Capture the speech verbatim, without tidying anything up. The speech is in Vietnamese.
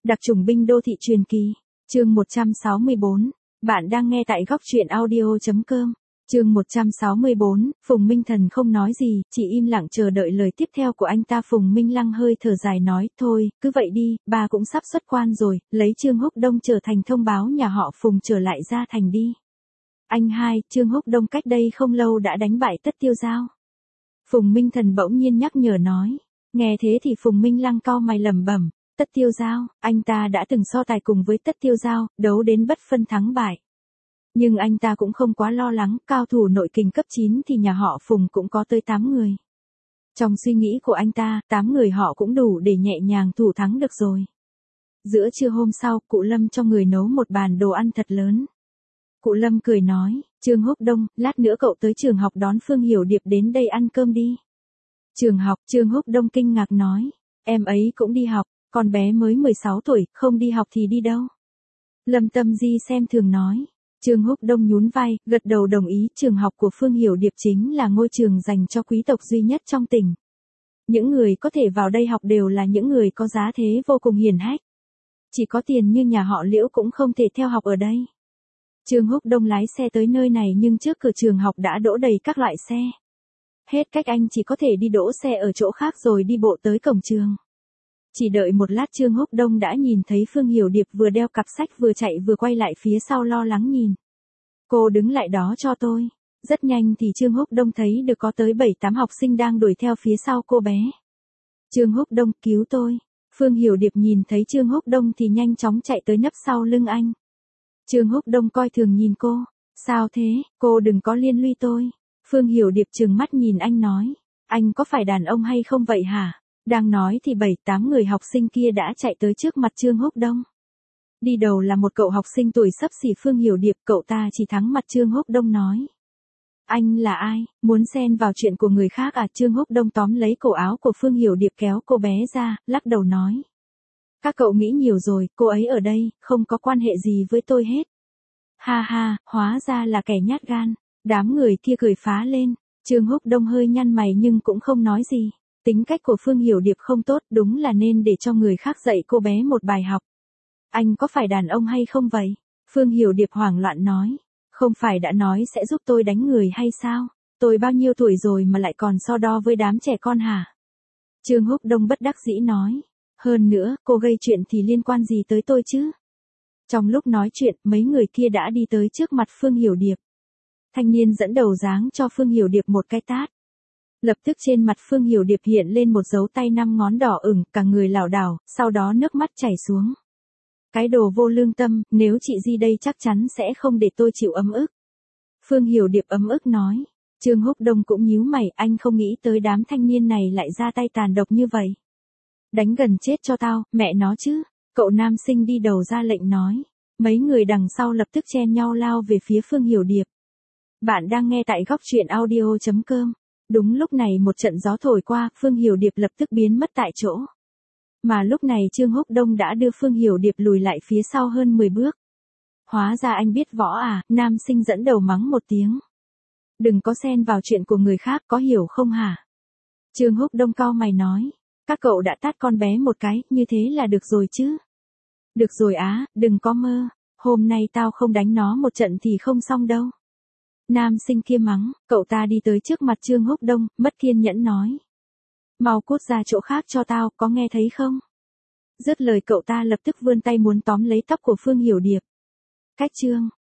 Đặc chủng binh đô thị truyền kỳ. Chương một trăm sáu mươi bốn. Bạn đang nghe tại góc truyện audio chấm com. Chương một trăm sáu mươi bốn, Phùng Minh Thần không nói gì, chỉ im lặng chờ đợi lời tiếp theo của anh ta. Phùng Minh Lăng hơi thở dài nói, thôi, cứ vậy đi, bà cũng sắp xuất quan rồi, lấy Trương Húc Đông trở thành thông báo nhà họ Phùng trở lại ra thành đi. Anh hai, Trương Húc Đông cách đây không lâu đã đánh bại Tất Tiêu Giao. Phùng Minh Thần bỗng nhiên nhắc nhở nói. Nghe thế thì Phùng Minh Lăng cau mày lẩm bẩm, Tất Tiêu Giao, anh ta đã từng so tài cùng với Tất Tiêu Giao, đấu đến bất phân thắng bại. Nhưng anh ta cũng không quá lo lắng, cao thủ nội kình cấp chín thì nhà họ Phùng cũng có tới tám người. Trong suy nghĩ của anh ta, tám người họ cũng đủ để nhẹ nhàng thủ thắng được rồi. Giữa trưa hôm sau, cụ Lâm cho người nấu một bàn đồ ăn thật lớn. Cụ Lâm cười nói, Trương Húc Đông, lát nữa cậu tới trường học đón Phương Hiểu Điệp đến đây ăn cơm đi. Trường học, Trương Húc Đông kinh ngạc nói, em ấy cũng đi học, con bé mới mười sáu tuổi, không đi học thì đi đâu. Lâm Tâm Di xem thường nói. Trương Húc Đông nhún vai, gật đầu đồng ý, trường học của Phương Hiểu Điệp chính là ngôi trường dành cho quý tộc duy nhất trong tỉnh. Những người có thể vào đây học đều là những người có giá thế vô cùng hiển hách. Chỉ có tiền như nhà họ Liễu cũng không thể theo học ở đây. Trương Húc Đông lái xe tới nơi này nhưng trước cửa trường học đã đỗ đầy các loại xe. Hết cách anh chỉ có thể đi đỗ xe ở chỗ khác rồi đi bộ tới cổng trường. Chỉ đợi một lát Trương Húc Đông đã nhìn thấy Phương Hiểu Điệp vừa đeo cặp sách vừa chạy vừa quay lại phía sau lo lắng nhìn. Cô đứng lại đó cho tôi. Rất nhanh thì Trương Húc Đông thấy được có tới bảy tám học sinh đang đuổi theo phía sau cô bé. Trương Húc Đông, cứu tôi. Phương Hiểu Điệp nhìn thấy Trương Húc Đông thì nhanh chóng chạy tới nấp sau lưng anh. Trương Húc Đông coi thường nhìn cô. Sao thế, cô đừng có liên lụy tôi. Phương Hiểu Điệp trừng mắt nhìn anh nói. Anh có phải đàn ông hay không vậy hả? Đang nói thì bảy tám người học sinh kia đã chạy tới trước mặt Trương Húc Đông. Đi đầu là một cậu học sinh tuổi xấp xỉ Phương Hiểu Điệp, cậu ta chỉ thắng mặt Trương Húc Đông nói. Anh là ai, muốn xen vào chuyện của người khác à? Trương Húc Đông tóm lấy cổ áo của Phương Hiểu Điệp kéo cô bé ra, lắc đầu nói. Các cậu nghĩ nhiều rồi, cô ấy ở đây, không có quan hệ gì với tôi hết. Ha ha, hóa ra là kẻ nhát gan. Đám người kia cười phá lên, Trương Húc Đông hơi nhăn mày nhưng cũng không nói gì. Tính cách của Phương Hiểu Điệp không tốt, đúng là nên để cho người khác dạy cô bé một bài học. Anh có phải đàn ông hay không vậy? Phương Hiểu Điệp hoảng loạn nói. Không phải đã nói sẽ giúp tôi đánh người hay sao? Tôi bao nhiêu tuổi rồi mà lại còn so đo với đám trẻ con hả? Trương Húc Đông bất đắc dĩ nói. Hơn nữa, cô gây chuyện thì liên quan gì tới tôi chứ? Trong lúc nói chuyện, mấy người kia đã đi tới trước mặt Phương Hiểu Điệp. Thanh niên dẫn đầu giáng cho Phương Hiểu Điệp một cái tát. Lập tức trên mặt Phương Hiểu Điệp hiện lên một dấu tay năm ngón đỏ ửng, cả người lảo đảo, sau đó nước mắt chảy xuống. Cái đồ vô lương tâm, nếu chị Di đây chắc chắn sẽ không để tôi chịu ấm ức. Phương Hiểu Điệp ấm ức nói. Trương Húc Đông cũng nhíu mày, anh không nghĩ tới đám thanh niên này lại ra tay tàn độc như vậy. Đánh gần chết cho tao, mẹ nó chứ. Cậu nam sinh đi đầu ra lệnh nói. Mấy người đằng sau lập tức chen nhau lao về phía Phương Hiểu Điệp. Bạn đang nghe tại góc truyện audio chấm com. Đúng lúc này một trận gió thổi qua, Phương Hiểu Điệp lập tức biến mất tại chỗ. Mà lúc này Trương Húc Đông đã đưa Phương Hiểu Điệp lùi lại phía sau hơn mười bước. Hóa ra anh biết võ à, nam sinh dẫn đầu mắng một tiếng. Đừng có xen vào chuyện của người khác, có hiểu không hả? Trương Húc Đông cau mày nói. Các cậu đã tát con bé một cái, như thế là được rồi chứ? Được rồi á, đừng có mơ. Hôm nay tao không đánh nó một trận thì không xong đâu. Nam sinh kia mắng, cậu ta đi tới trước mặt Trương Húc Đông, mất kiên nhẫn nói. Mau cút ra chỗ khác cho tao, có nghe thấy không? Dứt lời cậu ta lập tức vươn tay muốn tóm lấy tóc của Phương Hiểu Điệp. Cách Trương,